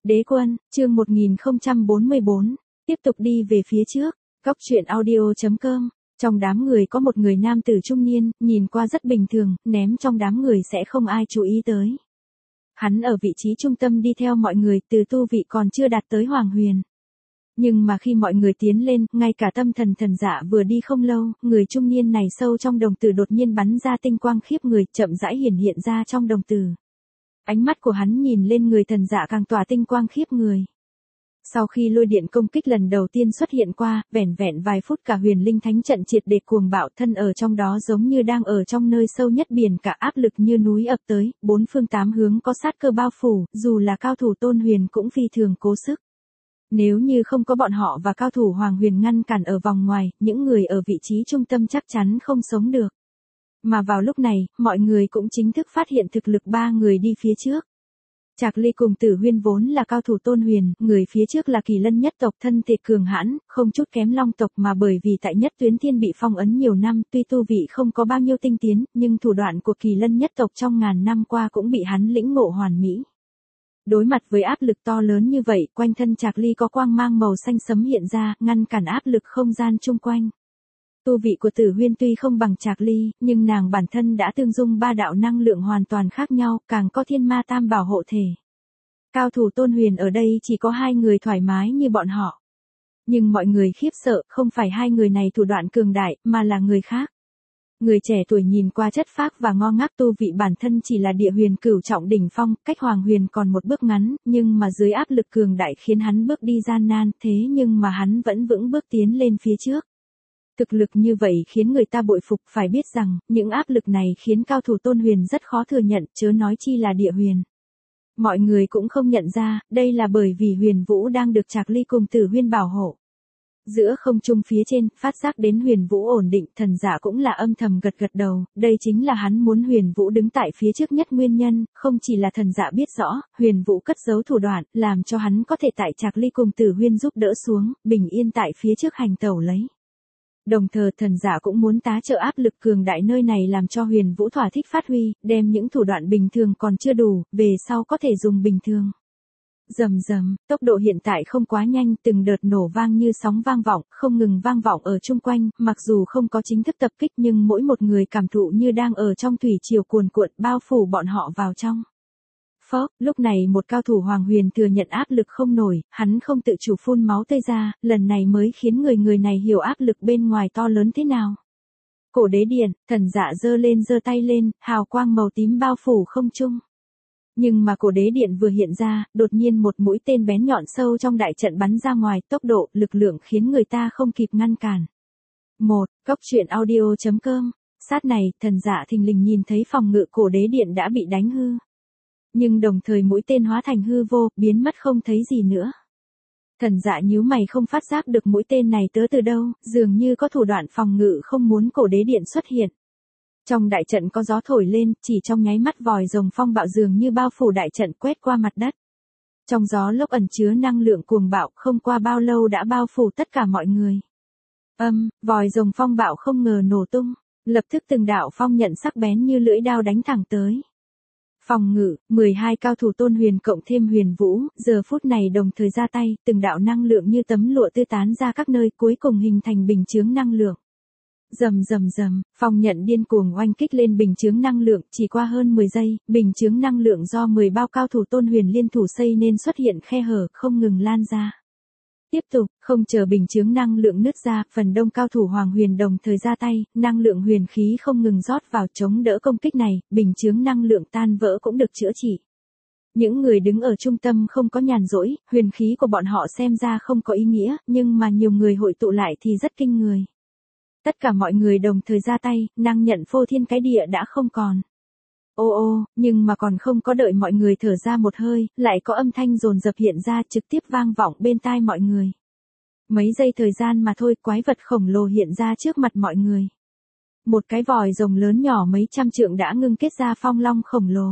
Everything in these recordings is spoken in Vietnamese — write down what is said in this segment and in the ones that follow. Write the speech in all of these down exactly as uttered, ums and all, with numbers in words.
Đế quân, chương một nghìn không trăm bốn mươi bốn, tiếp tục đi về phía trước, góc truyện audio.com, trong đám người có một người nam tử trung niên, nhìn qua rất bình thường, ném trong đám người sẽ không ai chú ý tới. Hắn ở vị trí trung tâm đi theo mọi người, từ tu vị còn chưa đạt tới Hoàng Huyền. Nhưng mà khi mọi người tiến lên, ngay cả tâm thần thần dạ vừa đi không lâu, người trung niên này sâu trong đồng tử đột nhiên bắn ra tinh quang khiếp người, chậm rãi hiển hiện ra trong đồng tử. Ánh mắt của hắn nhìn lên người thần dạ càng tỏa tinh quang khiếp người. Sau khi lôi điện công kích lần đầu tiên xuất hiện qua, vẻn vẹn vài phút cả huyền linh thánh trận triệt để cuồng bạo, thân ở trong đó giống như đang ở trong nơi sâu nhất biển cả, áp lực như núi ập tới, bốn phương tám hướng có sát cơ bao phủ, dù là cao thủ Tôn Huyền cũng phi thường cố sức. Nếu như không có bọn họ và cao thủ Hoàng Huyền ngăn cản ở vòng ngoài, những người ở vị trí trung tâm chắc chắn không sống được. Mà vào lúc này, mọi người cũng chính thức phát hiện thực lực ba người đi phía trước. Trạc Ly cùng Tử Huyên vốn là cao thủ Tôn Huyền, người phía trước là Kỳ Lân nhất tộc, thân thể cường hãn, không chút kém Long tộc, mà bởi vì tại Nhất Tuyến Thiên bị phong ấn nhiều năm, tuy tu vị không có bao nhiêu tinh tiến, nhưng thủ đoạn của Kỳ Lân nhất tộc trong ngàn năm qua cũng bị hắn lĩnh ngộ hoàn mỹ. Đối mặt với áp lực to lớn như vậy, quanh thân Trạc Ly có quang mang màu xanh sẫm hiện ra, ngăn cản áp lực không gian chung quanh. Tu vị của Tử Huyên tuy không bằng Trạc Ly, nhưng nàng bản thân đã tương dung ba đạo năng lượng hoàn toàn khác nhau, càng có thiên ma tam bảo hộ thể. Cao thủ Tôn Huyền ở đây chỉ có hai người thoải mái như bọn họ. Nhưng mọi người khiếp sợ, không phải hai người này thủ đoạn cường đại, mà là người khác. Người trẻ tuổi nhìn qua chất phác và ngo ngác, tu vị bản thân chỉ là địa huyền cửu trọng đỉnh phong, cách Hoàng Huyền còn một bước ngắn, nhưng mà dưới áp lực cường đại khiến hắn bước đi gian nan, thế nhưng mà hắn vẫn vững bước tiến lên phía trước. Thực lực như vậy khiến người ta bội phục, phải biết rằng, những áp lực này khiến cao thủ Tôn Huyền rất khó thừa nhận, chớ nói chi là địa huyền. Mọi người cũng không nhận ra, đây là bởi vì Huyền Vũ đang được Trạc Ly cùng Tử Huyên bảo hộ. Giữa không trung phía trên, phát giác đến Huyền Vũ ổn định, thần giả cũng là âm thầm gật gật đầu, đây chính là hắn muốn Huyền Vũ đứng tại phía trước nhất nguyên nhân, không chỉ là thần giả biết rõ, Huyền Vũ cất giấu thủ đoạn, làm cho hắn có thể tại Trạc Ly cùng Tử Huyên giúp đỡ xuống, bình yên tại phía trước hành tẩu lấy. Đồng thời thần giả cũng muốn tá trợ áp lực cường đại nơi này làm cho Huyền Vũ thỏa thích phát huy, đem những thủ đoạn bình thường còn chưa đủ, về sau có thể dùng bình thường. Rầm rầm, tốc độ hiện tại không quá nhanh, từng đợt nổ vang như sóng vang vọng, không ngừng vang vọng ở chung quanh, mặc dù không có chính thức tập kích nhưng mỗi một người cảm thụ như đang ở trong thủy triều cuồn cuộn bao phủ bọn họ vào trong. Phốc, lúc này một cao thủ Hoàng Huyền thừa nhận áp lực không nổi, hắn không tự chủ phun máu tươi ra, lần này mới khiến người người này hiểu áp lực bên ngoài to lớn thế nào. Cổ đế điện, thần dạ giơ lên giơ tay lên, hào quang màu tím bao phủ không trung. Nhưng mà cổ đế điện vừa hiện ra, đột nhiên một mũi tên bén nhọn sâu trong đại trận bắn ra ngoài, tốc độ, lực lượng khiến người ta không kịp ngăn cản. một. Góc truyện audio.com, sát này, thần dạ thình lình nhìn thấy phòng ngự cổ đế điện đã bị đánh hư. Nhưng đồng thời mũi tên hóa thành hư vô, biến mất không thấy gì nữa. Thần dạ nhíu mày không phát giác được mũi tên này tới từ đâu, dường như có thủ đoạn phòng ngự không muốn cổ đế điện xuất hiện. Trong đại trận có gió thổi lên, chỉ trong nháy mắt vòi rồng phong bạo dường như bao phủ đại trận quét qua mặt đất. Trong gió lốc ẩn chứa năng lượng cuồng bạo, không qua bao lâu đã bao phủ tất cả mọi người. Âm, vòi rồng phong bạo không ngờ nổ tung, lập tức từng đạo phong nhận sắc bén như lưỡi đao đánh thẳng tới. Phòng ngự, mười hai cao thủ Tôn Huyền cộng thêm Huyền Vũ, giờ phút này đồng thời ra tay, từng đạo năng lượng như tấm lụa tư tán ra các nơi, cuối cùng hình thành bình chướng năng lượng. Rầm rầm rầm, phong nhận điên cuồng oanh kích lên bình chướng năng lượng, chỉ qua hơn mười giây, bình chướng năng lượng do mười bao cao thủ Tôn Huyền liên thủ xây nên xuất hiện khe hở, không ngừng lan ra. Tiếp tục, không chờ bình chướng năng lượng nứt ra, phần đông cao thủ Hoàng Huyền đồng thời ra tay, năng lượng huyền khí không ngừng rót vào chống đỡ công kích này, bình chướng năng lượng tan vỡ cũng được chữa trị. Những người đứng ở trung tâm không có nhàn rỗi, huyền khí của bọn họ xem ra không có ý nghĩa, nhưng mà nhiều người hội tụ lại thì rất kinh người. Tất cả mọi người đồng thời ra tay, năng nhận phô thiên cái địa đã không còn. Ô ô, nhưng mà còn không có đợi mọi người thở ra một hơi, lại có âm thanh dồn dập hiện ra trực tiếp vang vọng bên tai mọi người. Mấy giây thời gian mà thôi, quái vật khổng lồ hiện ra trước mặt mọi người. Một cái vòi rồng lớn nhỏ mấy trăm trượng đã ngưng kết ra phong long khổng lồ.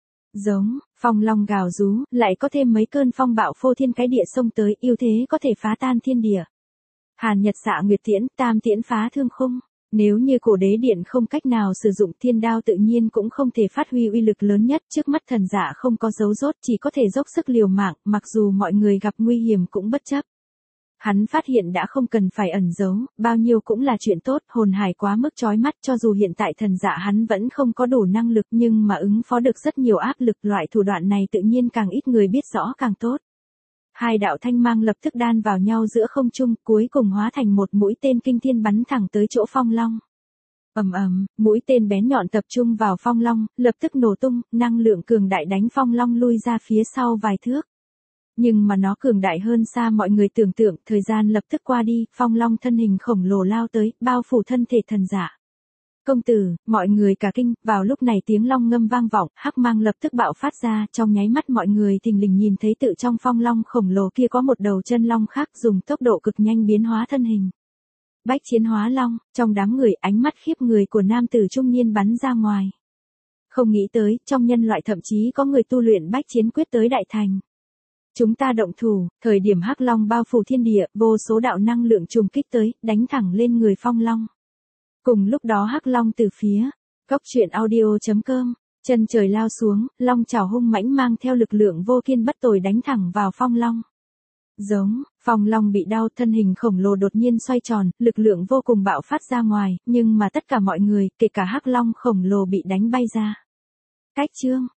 Giống, phong long gào rú, lại có thêm mấy cơn phong bạo phô thiên cái địa xông tới, ưu thế có thể phá tan thiên địa. Hàn Nhật Xạ Nguyệt Tiễn, Tam Tiễn phá thương khung. Nếu như cổ đế điện không cách nào sử dụng thiên đao tự nhiên cũng không thể phát huy uy lực lớn nhất, trước mắt thần dạ không có dấu rốt, chỉ có thể dốc sức liều mạng, mặc dù mọi người gặp nguy hiểm cũng bất chấp. Hắn phát hiện đã không cần phải ẩn giấu, bao nhiêu cũng là chuyện tốt, hồn hải quá mức chói mắt, cho dù hiện tại thần dạ hắn vẫn không có đủ năng lực nhưng mà ứng phó được rất nhiều áp lực, loại thủ đoạn này tự nhiên càng ít người biết rõ càng tốt. Hai đạo thanh mang lập tức đan vào nhau giữa không trung, cuối cùng hóa thành một mũi tên kinh thiên bắn thẳng tới chỗ Phong Long. Ầm ầm, mũi tên bén nhọn tập trung vào Phong Long, lập tức nổ tung, năng lượng cường đại đánh Phong Long lui ra phía sau vài thước. Nhưng mà nó cường đại hơn xa mọi người tưởng tượng, thời gian lập tức qua đi, Phong Long thân hình khổng lồ lao tới, bao phủ thân thể thần dạ. Công tử, mọi người cả kinh, vào lúc này tiếng long ngâm vang vọng, hắc mang lập tức bạo phát ra, trong nháy mắt mọi người thình lình nhìn thấy tự trong Phong Long khổng lồ kia có một đầu chân long khác dùng tốc độ cực nhanh biến hóa thân hình. Bách chiến hóa long, trong đám người ánh mắt khiếp người của nam tử trung niên bắn ra ngoài. Không nghĩ tới, trong nhân loại thậm chí có người tu luyện bách chiến quyết tới đại thành. Chúng ta động thủ, thời điểm hắc long bao phủ thiên địa, vô số đạo năng lượng trùng kích tới, đánh thẳng lên người Phong Long. Cùng lúc đó hắc long từ phía, góc truyện audio chấm com, chân trời lao xuống, long chảo hung mãnh mang theo lực lượng vô kiên bất tồi đánh thẳng vào Phong Long. Giống, Phong Long bị đau, thân hình khổng lồ đột nhiên xoay tròn, lực lượng vô cùng bạo phát ra ngoài, nhưng mà tất cả mọi người, kể cả hắc long khổng lồ bị đánh bay ra. Cách chương